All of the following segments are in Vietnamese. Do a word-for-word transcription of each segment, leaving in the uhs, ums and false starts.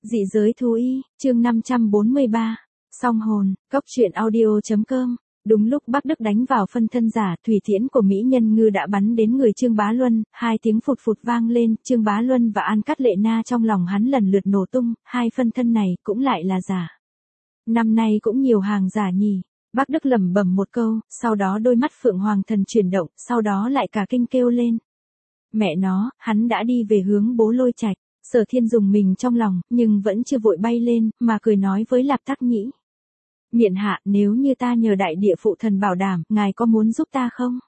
Dị giới thú y, chương năm trăm bốn mươi ba. Song hồn, cốc truyện audio chấm com. Đúng lúc Bắc Đức đánh vào phân thân giả, thủy tiễn của Mỹ Nhân Ngư đã bắn đến người Trương Bá Luân, hai tiếng phụt phụt vang lên, Trương Bá Luân và An Cát Lệ Na trong lòng hắn lần lượt nổ tung, hai phân thân này cũng lại là giả. Năm nay cũng nhiều hàng giả nhỉ. Bắc Đức lẩm bẩm một câu, sau đó đôi mắt Phượng Hoàng Thần chuyển động, sau đó lại cả kinh kêu lên. Mẹ nó, hắn đã đi về hướng Bố Lôi Trạch. Sở Thiên dùng mình trong lòng, nhưng vẫn chưa vội bay lên, mà cười nói với Lạp Tắc Nhĩ. Miện hạ, nếu như ta nhờ đại địa phụ thần bảo đảm, ngài có muốn giúp ta không?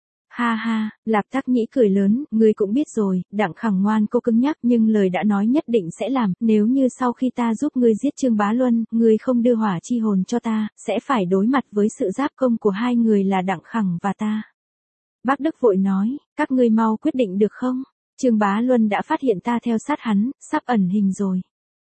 Ha ha, Lạp Tắc Nhĩ cười lớn, ngươi cũng biết rồi, Đặng Khẳng ngoan cô cứng nhắc nhưng lời đã nói nhất định sẽ làm, nếu như sau khi ta giúp ngươi giết Trương Bá Luân, ngươi không đưa hỏa chi hồn cho ta, sẽ phải đối mặt với sự giáp công của hai người là Đặng Khẳng và ta. Bác Đức vội nói, các ngươi mau quyết định được không? Trương Bá Luân đã phát hiện ta theo sát hắn, sắp ẩn hình rồi.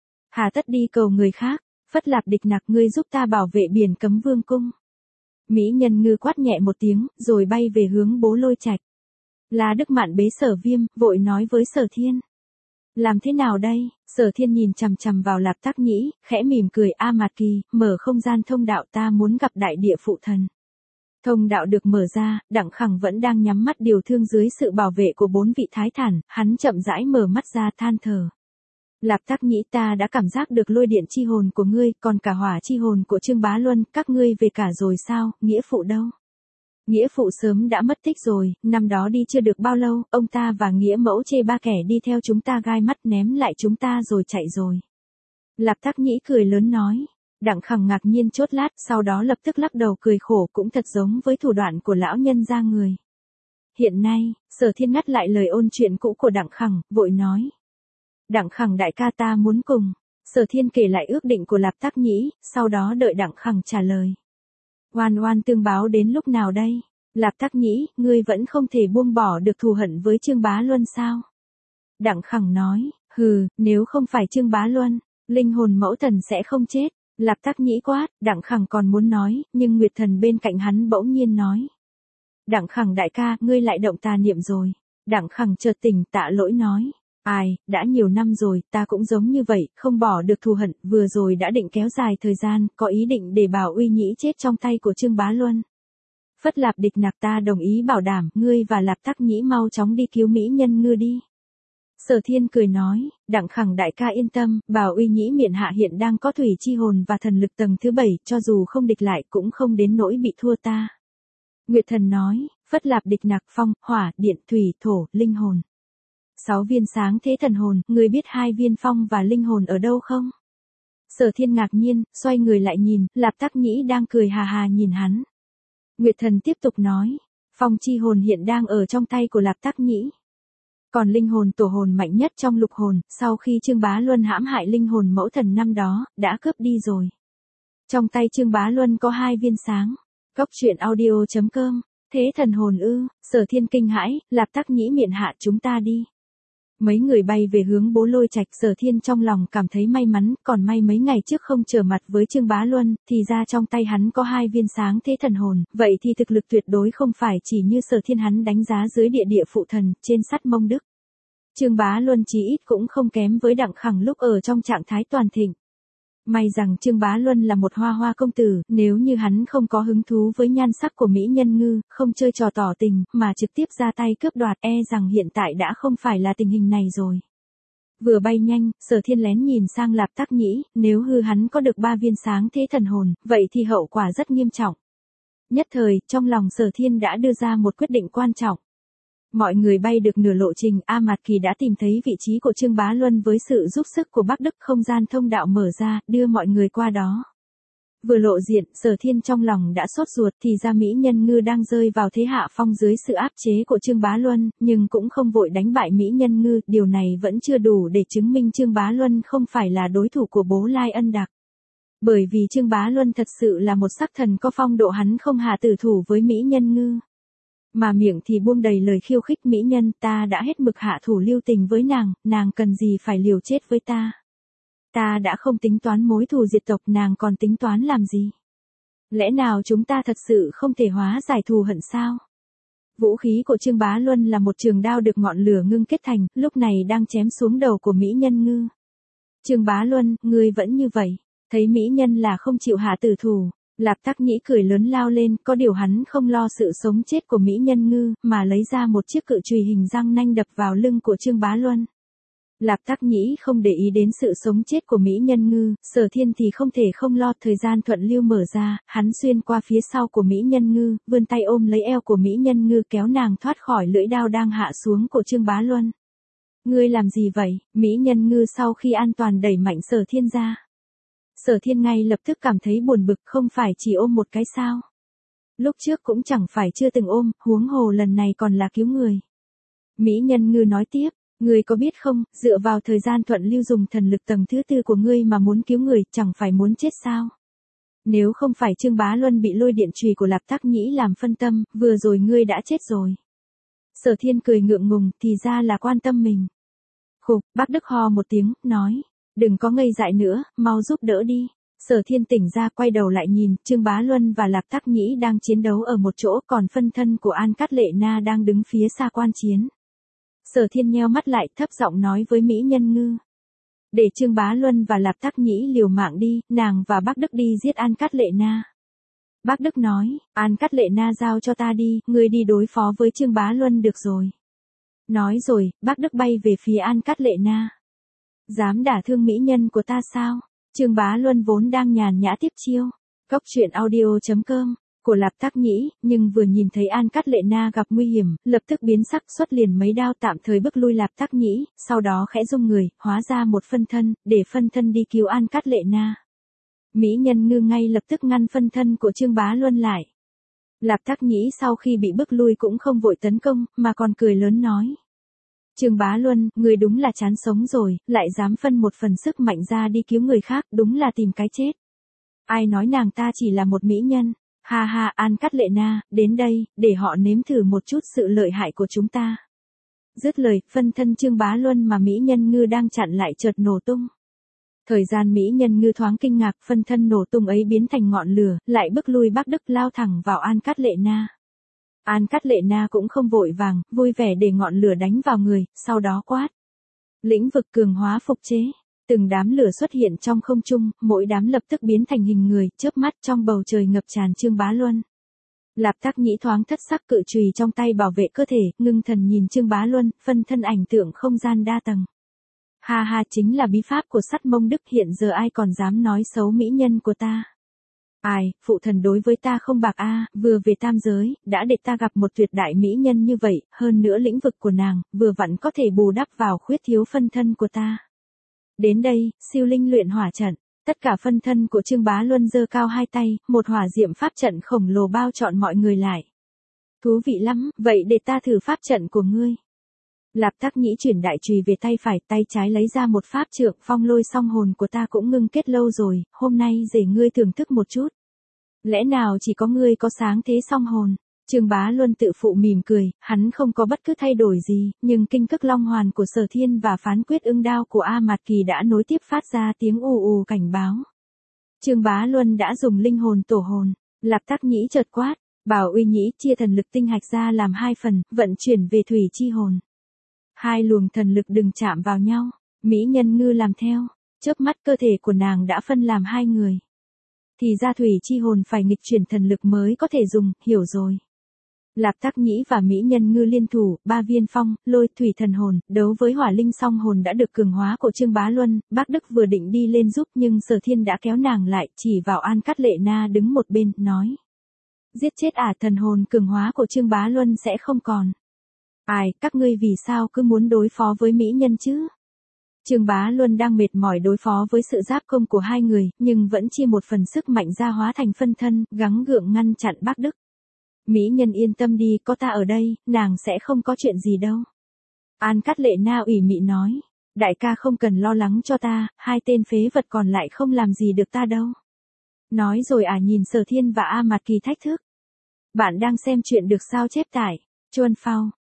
Hà tất đi cầu người khác, Phất Lạp Địch Nặc ngươi giúp ta bảo vệ biển Cấm Vương cung. Mỹ Nhân Ngư quát nhẹ một tiếng, rồi bay về hướng Bố Lôi Trạch. La Đức Mạn bế Sở Viêm, vội nói với Sở Thiên. Làm thế nào đây? Sở Thiên nhìn chằm chằm vào Lạp Tắc Nhĩ, khẽ mỉm cười a Mạt Kỳ, mở không gian thông đạo ta muốn gặp đại địa phụ thần. Thông đạo được mở ra, Đặng Khẳng vẫn đang nhắm mắt điều thương dưới sự bảo vệ của bốn vị thái thản, hắn chậm rãi mở mắt ra than thở. Lạp Tắc Nhĩ ta đã cảm giác được lôi điện chi hồn của ngươi, còn cả hỏa chi hồn của Trương Bá Luân, các ngươi về cả rồi sao, nghĩa phụ đâu? Nghĩa phụ sớm đã mất tích rồi, năm đó đi chưa được bao lâu, ông ta và nghĩa mẫu chê ba kẻ đi theo chúng ta gai mắt ném lại chúng ta rồi chạy rồi. Lạp Tắc Nhĩ cười lớn nói. Đặng Khẳng ngạc nhiên chốt lát, sau đó lập tức lắc đầu cười khổ cũng thật giống với thủ đoạn của lão nhân gia người. Hiện nay, Sở Thiên ngắt lại lời ôn chuyện cũ của Đặng Khẳng, vội nói. Đặng Khẳng đại ca ta muốn cùng. Sở Thiên kể lại ước định của Lạp Tắc Nhĩ, sau đó đợi Đặng Khẳng trả lời. Oan oan tương báo đến lúc nào đây? Lạp Tắc Nhĩ, ngươi vẫn không thể buông bỏ được thù hận với Trương Bá Luân sao? Đặng Khẳng nói, hừ, nếu không phải Trương Bá Luân, linh hồn mẫu thần sẽ không chết. Lạp Tắc Nhĩ quát, Đặng Khẳng còn muốn nói, nhưng Nguyệt Thần bên cạnh hắn bỗng nhiên nói. Đặng Khẳng đại ca, ngươi lại động tà niệm rồi. Đặng Khẳng chợt tỉnh tạ lỗi nói. Ai, đã nhiều năm rồi, ta cũng giống như vậy, không bỏ được thù hận, vừa rồi đã định kéo dài thời gian, có ý định để Bảo Uy Nhĩ chết trong tay của Trương Bá Luân. Phất Lạp Địch Nặc ta đồng ý bảo đảm, ngươi và Lạp Tắc Nhĩ mau chóng đi cứu Mỹ Nhân Ngư đi. Sở Thiên cười nói, Đặng Khẳng đại ca yên tâm, Bảo Uy Nhĩ miện hạ hiện đang có thủy chi hồn và thần lực tầng thứ bảy, cho dù không địch lại cũng không đến nỗi bị thua ta. Nguyệt Thần nói, Phất Lạp Địch Nặc phong, hỏa, điện, thủy, thổ, linh hồn. Sáu viên sáng thế thần hồn, ngươi biết hai viên phong và linh hồn ở đâu không? Sở Thiên ngạc nhiên, xoay người lại nhìn, Lạp Tắc Nhĩ đang cười hà hà nhìn hắn. Nguyệt Thần tiếp tục nói, phong chi hồn hiện đang ở trong tay của Lạp Tắc Nhĩ. Còn linh hồn tổ hồn mạnh nhất trong lục hồn, sau khi Trương Bá Luân hãm hại linh hồn mẫu thần năm đó, đã cướp đi rồi. Trong tay Trương Bá Luân có hai viên sáng. Cốc truyện audio chấm com. Thế thần hồn ư? Sở Thiên kinh hãi, Lạp Tắc Nhĩ miện hạ chúng ta đi. Mấy người bay về hướng Bố Lôi Trạch. Sở Thiên trong lòng cảm thấy may mắn, còn may mấy ngày trước không trở mặt với Trương Bá Luân, thì ra trong tay hắn có hai viên sáng thế thần hồn, vậy thì thực lực tuyệt đối không phải chỉ như Sở Thiên hắn đánh giá dưới địa địa phụ thần, trên sắt Mông Đức. Trương Bá Luân chí ít cũng không kém với Đặng Khẳng lúc ở trong trạng thái toàn thịnh. May rằng Trương Bá Luân là một hoa hoa công tử, nếu như hắn không có hứng thú với nhan sắc của Mỹ Nhân Ngư, không chơi trò tỏ tình, mà trực tiếp ra tay cướp đoạt, e rằng hiện tại đã không phải là tình hình này rồi. Vừa bay nhanh, Sở Thiên lén nhìn sang Lạp Tắc Nhĩ, nếu hư hắn có được ba viên sáng thế thần hồn, vậy thì hậu quả rất nghiêm trọng. Nhất thời, trong lòng Sở Thiên đã đưa ra một quyết định quan trọng. Mọi người bay được nửa lộ trình, A Mạt Kỳ đã tìm thấy vị trí của Trương Bá Luân với sự giúp sức của Bắc Đức, không gian thông đạo mở ra, đưa mọi người qua đó. Vừa lộ diện, Sở Thiên trong lòng đã sốt ruột thì ra Mỹ Nhân Ngư đang rơi vào thế hạ phong dưới sự áp chế của Trương Bá Luân, nhưng cũng không vội đánh bại Mỹ Nhân Ngư, điều này vẫn chưa đủ để chứng minh Trương Bá Luân không phải là đối thủ của Bố Lai Ân Đặc. Bởi vì Trương Bá Luân thật sự là một sắc thần có phong độ, hắn không hạ tử thủ với Mỹ Nhân Ngư. Mà miệng thì buông đầy lời khiêu khích mỹ nhân, ta đã hết mực hạ thủ lưu tình với nàng, nàng cần gì phải liều chết với ta. Ta đã không tính toán mối thù diệt tộc, nàng còn tính toán làm gì? Lẽ nào chúng ta thật sự không thể hóa giải thù hận sao? Vũ khí của Trương Bá Luân là một trường đao được ngọn lửa ngưng kết thành, lúc này đang chém xuống đầu của Mỹ Nhân Ngư. Trương Bá Luân, ngươi vẫn như vậy. Thấy mỹ nhân là không chịu hạ tử thủ. Lạp Tắc Nhĩ cười lớn lao lên, có điều hắn không lo sự sống chết của mỹ nhân ngư, mà lấy ra một chiếc cự chùy hình răng nanh đập vào lưng của Trương Bá Luân. Lạp Tắc Nhĩ không để ý đến sự sống chết của mỹ nhân ngư, Sở Thiên thì không thể không lo. Thời gian thuận lưu mở ra, hắn xuyên qua phía sau của mỹ nhân ngư, vươn tay ôm lấy eo của mỹ nhân ngư kéo nàng thoát khỏi lưỡi đao đang hạ xuống của Trương Bá Luân. Ngươi làm gì vậy? Mỹ nhân ngư sau khi an toàn đẩy mạnh Sở Thiên ra. Sở Thiên ngay lập tức cảm thấy buồn bực, không phải chỉ ôm một cái sao. Lúc trước cũng chẳng phải chưa từng ôm, huống hồ lần này còn là cứu người. Mỹ nhân ngư nói tiếp, ngươi có biết không, dựa vào thời gian thuận lưu dùng thần lực tầng thứ tư của ngươi mà muốn cứu người, chẳng phải muốn chết sao. Nếu không phải Trương Bá Luân bị lôi điện chùy của Lạp Tắc Nhĩ làm phân tâm, vừa rồi ngươi đã chết rồi. Sở Thiên cười ngượng ngùng, thì ra là quan tâm mình. Khục, bác Đức ho một tiếng, nói. Đừng có ngây dại nữa, mau giúp đỡ đi. Sở Thiên tỉnh ra quay đầu lại nhìn, Trương Bá Luân và Lạp Tắc Nhĩ đang chiến đấu ở một chỗ, còn phân thân của An Cát Lệ Na đang đứng phía xa quan chiến. Sở Thiên nheo mắt lại, thấp giọng nói với mỹ nhân ngư. Để Trương Bá Luân và Lạp Tắc Nhĩ liều mạng đi, nàng và bác Đức đi giết An Cát Lệ Na. Bác Đức nói, An Cát Lệ Na giao cho ta đi, ngươi đi đối phó với Trương Bá Luân được rồi. Nói rồi, bác Đức bay về phía An Cát Lệ Na. Dám đả thương mỹ nhân của ta sao? Trương Bá Luân vốn đang nhàn nhã tiếp chiêu. Cốc truyện audio chấm com của Lạp Tắc Nhĩ, nhưng vừa nhìn thấy An Cát Lệ Na gặp nguy hiểm, lập tức biến sắc xuất liền mấy đao tạm thời bức lui Lạp Tắc Nhĩ, sau đó khẽ rung người, hóa ra một phân thân, để phân thân đi cứu An Cát Lệ Na. Mỹ nhân ngư ngay lập tức ngăn phân thân của Trương Bá Luân lại. Lạp Tắc Nhĩ sau khi bị bức lui cũng không vội tấn công, mà còn cười lớn nói. Trương Bá Luân, người đúng là chán sống rồi, lại dám phân một phần sức mạnh ra đi cứu người khác, đúng là tìm cái chết. Ai nói nàng ta chỉ là một mỹ nhân? Ha ha, An Cát Lệ Na, đến đây, để họ nếm thử một chút sự lợi hại của chúng ta. Dứt lời, phân thân Trương Bá Luân mà mỹ nhân ngư đang chặn lại chợt nổ tung. Thời gian mỹ nhân ngư thoáng kinh ngạc, phân thân nổ tung ấy biến thành ngọn lửa, lại bức lui Bác Đức lao thẳng vào An Cát Lệ Na. An Cát Lệ Na cũng không vội vàng, vui vẻ để ngọn lửa đánh vào người, sau đó quát. Lĩnh vực cường hóa phục chế. Từng đám lửa xuất hiện trong không trung, mỗi đám lập tức biến thành hình người, chớp mắt trong bầu trời ngập tràn Trương Bá Luân. Lạp Tắc Nhĩ thoáng thất sắc, cự chùy trong tay bảo vệ cơ thể, ngưng thần nhìn Trương Bá Luân, phân thân ảnh tượng không gian đa tầng. Ha ha, chính là bí pháp của Sắt Mông Đức, hiện giờ ai còn dám nói xấu mỹ nhân của ta. Ai, phụ thần đối với ta không bạc a, vừa về tam giới, đã để ta gặp một tuyệt đại mỹ nhân như vậy, hơn nữa lĩnh vực của nàng, vừa vặn có thể bù đắp vào khuyết thiếu phân thân của ta. Đến đây, siêu linh luyện hỏa trận, tất cả phân thân của Trương Bá Luân giơ cao hai tay, một hỏa diệm pháp trận khổng lồ bao trọn mọi người lại. Thú vị lắm, vậy để ta thử pháp trận của ngươi. Lạp Tắc Nhĩ chuyển đại chùy về tay phải, tay trái lấy ra một pháp trượng, phong lôi song hồn của ta cũng ngưng kết lâu rồi, hôm nay để ngươi thưởng thức một chút. Lẽ nào chỉ có ngươi có sáng thế song hồn? Trương Bá Luân tự phụ mỉm cười, hắn không có bất cứ thay đổi gì, nhưng kinh cức long hoàn của Sở Thiên và phán quyết ưng đao của A Mạt Kỳ đã nối tiếp phát ra tiếng ù ù cảnh báo. Trương Bá Luân đã dùng linh hồn tổ hồn, Lạp Tắc Nhĩ chợt quát, bảo Uy Nhĩ chia thần lực tinh hạch ra làm hai phần, vận chuyển về thủy chi hồn. Hai luồng thần lực đừng chạm vào nhau, mỹ nhân ngư làm theo, chớp mắt cơ thể của nàng đã phân làm hai người. Thì ra thủy chi hồn phải nghịch chuyển thần lực mới có thể dùng, hiểu rồi. Lạp Tắc Nhĩ và mỹ nhân ngư liên thủ, ba viên phong, lôi, thủy thần hồn, đấu với hỏa linh song hồn đã được cường hóa của Trương Bá Luân, Bác Đức vừa định đi lên giúp nhưng Sở Thiên đã kéo nàng lại, chỉ vào An Cát Lệ Na đứng một bên, nói. Giết chết à, thần hồn cường hóa của Trương Bá Luân sẽ không còn. Ai, các ngươi vì sao cứ muốn đối phó với mỹ nhân chứ? Trương Bá Luân đang mệt mỏi đối phó với sự giáp công của hai người, nhưng vẫn chia một phần sức mạnh ra hóa thành phân thân, gắng gượng ngăn chặn Bác Đức. Mỹ nhân yên tâm đi, có ta ở đây, nàng sẽ không có chuyện gì đâu. An Cát Lệ Na ủy mị nói, đại ca không cần lo lắng cho ta, hai tên phế vật còn lại không làm gì được ta đâu. Nói rồi à nhìn Sở Thiên và A Mạt Kỳ thách thức. Bạn đang xem chuyện được sao chép tải. Chuan phao,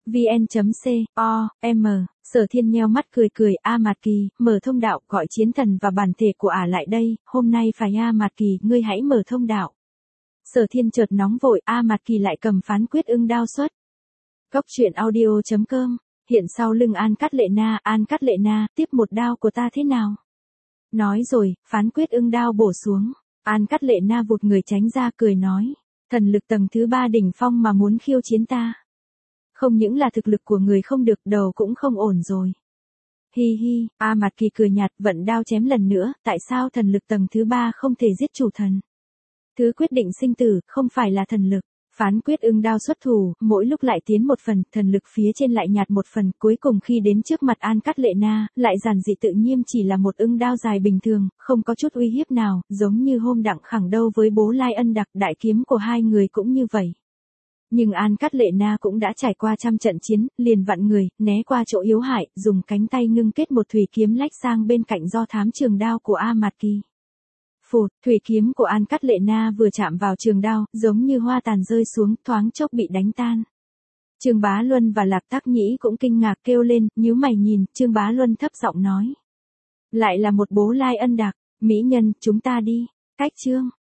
vn.co, m, Sở Thiên nheo mắt cười cười, A Mạt Kỳ, mở thông đạo, gọi chiến thần và bản thể của ả lại đây, hôm nay phải A Mạt Kỳ, ngươi hãy mở thông đạo. Sở Thiên chợt nóng vội, A Mạt Kỳ lại cầm phán quyết ưng đao xuất. Cốc truyện audio chấm com, hiện sau lưng An Cát Lệ Na, An Cát Lệ Na, tiếp một đao của ta thế nào? Nói rồi, phán quyết ưng đao bổ xuống. An Cát Lệ Na vụt người tránh ra cười nói. Thần lực tầng thứ ba đỉnh phong mà muốn khiêu chiến ta. Không những là thực lực của người không được, đầu cũng không ổn rồi. Hi hi, A Mạt Kỳ cười nhạt, vận đao chém lần nữa, tại sao thần lực tầng thứ ba không thể giết chủ thần? Thứ quyết định sinh tử, không phải là thần lực. Phán quyết ưng đao xuất thủ, mỗi lúc lại tiến một phần, thần lực phía trên lại nhạt một phần, cuối cùng khi đến trước mặt An Cát Lệ Na, lại giản dị tự nhiên chỉ là một ưng đao dài bình thường, không có chút uy hiếp nào, giống như hôm đặng khẳng đâu với Bố Lai Ân Đặc, đại kiếm của hai người cũng như vậy. Nhưng An Cát Lệ Na cũng đã trải qua trăm trận chiến, liền vặn người, né qua chỗ yếu hại, dùng cánh tay ngưng kết một thủy kiếm lách sang bên cạnh do thám trường đao của A Mạt Kỳ. Phụt, thủy kiếm của An Cát Lệ Na vừa chạm vào trường đao, giống như hoa tàn rơi xuống, thoáng chốc bị đánh tan. Trương Bá Luân và Lạc Tác Nhĩ cũng kinh ngạc kêu lên, nhíu mày nhìn, Trương Bá Luân thấp giọng nói. Lại là một Bố Lai Ân Đặc, mỹ nhân, chúng ta đi, cách chương.